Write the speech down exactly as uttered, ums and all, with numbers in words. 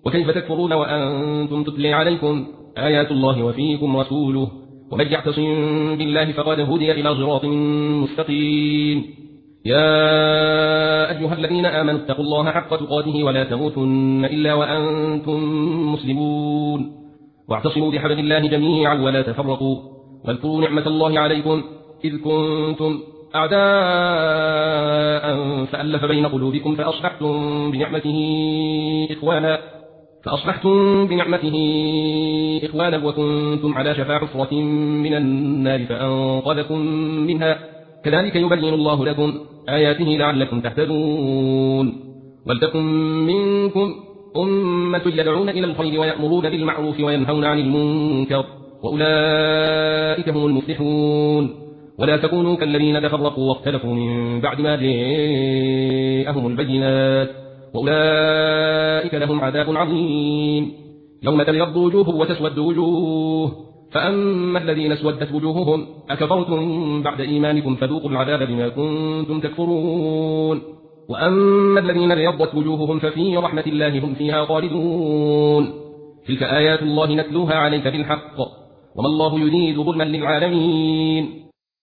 وكيف تكفرون وأنتم تتلى عليكم آيات الله وفيكم رسوله ومن يعتصم بالله فقد هدي إلى صراط مستقيم. يا أيها الذين آمنوا اتقوا الله حق تقاته ولا تموتن إلا وأنتم مسلمون واعتصموا بحبل الله جميعا ولا تفرقوا واذكروا نعمة الله عليكم إذ كنتم أعداء فألف بين قلوبكم فأصبحتم بنعمته إخوانا فأصبحتم بنعمته إخوانا وكنتم على شفا حفرة من النار فأنقذكم منها كذلك يبين الله لكم آياته لعلكم تهتدون. ولتكن منكم أمة يدعون إلى الخير ويأمرون بالمعروف وينهون عن المنكر وأولئك هم المفلحون. ولا تكونوا كالذين تفرقوا واختلفوا من بعد ما جاءهم البينات وأولئك لهم عذاب عظيم. يوم تبيض وجوه وتسود وجوه فأما الذين اسودت وجوههم أكفرتم بعد إيمانكم فذوقوا العذاب بما كنتم تكفرون وأما الذين ابيضت وجوههم ففي رحمة الله هم فيها خالدون. تلك آيات الله نتلوها عليك بالحق وما الله يريد ظلما للعالمين.